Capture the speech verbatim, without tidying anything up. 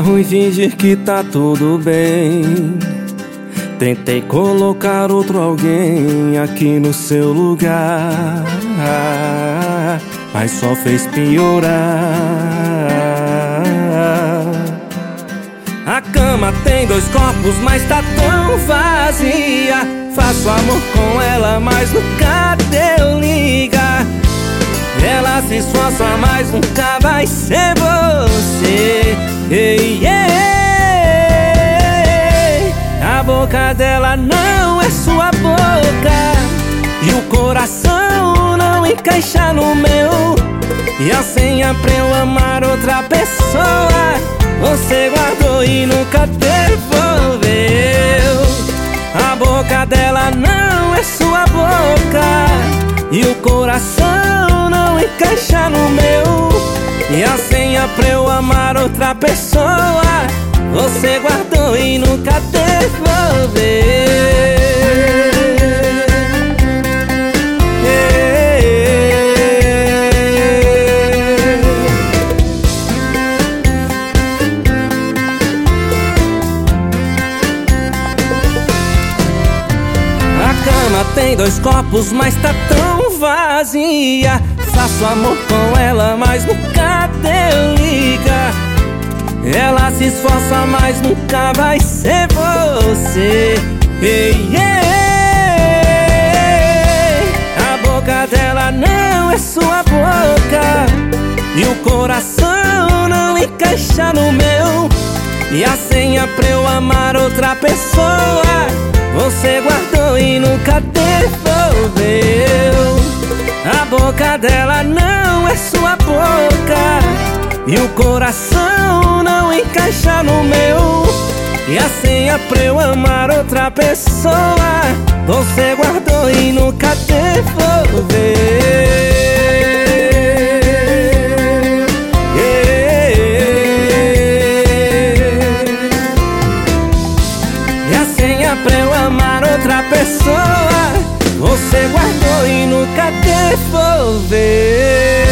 ruim fingir que tá tudo bem. Tentei colocar outro alguém aqui no seu lugar, mas só fez piorar. A cama tem dois corpos, mas tá tão vazia. Faço amor com ela, mas nunca deu liga. Ela se esforça, mas nunca vai ser você. Ei, ei, ei. A boca dela não é sua boca, e o coração não encaixa no meu. E a senha pra eu amar outra pessoa você guardou e nunca devolveu. A boca dela não é sua boca, e o coração não encaixa no meu. E a senha pra eu amar outra pessoa você guardou e nunca devolveu. A cama tem dois corpos, mas tá tão vazia. Faço amor com ela, mas nunca deu liga. Ela se esforça, mas nunca vai ser você. Ei, ei, ei. A boca dela não é sua boca, e o coração não encaixa no meu. E a senha pra eu amar outra pessoa você guardou e nunca devolveu. A boca dela não é sua boca, e o coração não encaixa no meu. E a senha pra eu amar outra pessoa você guardou e nunca devolveu. E a senha pra eu amar outra pessoa você guardou e nunca devolveu.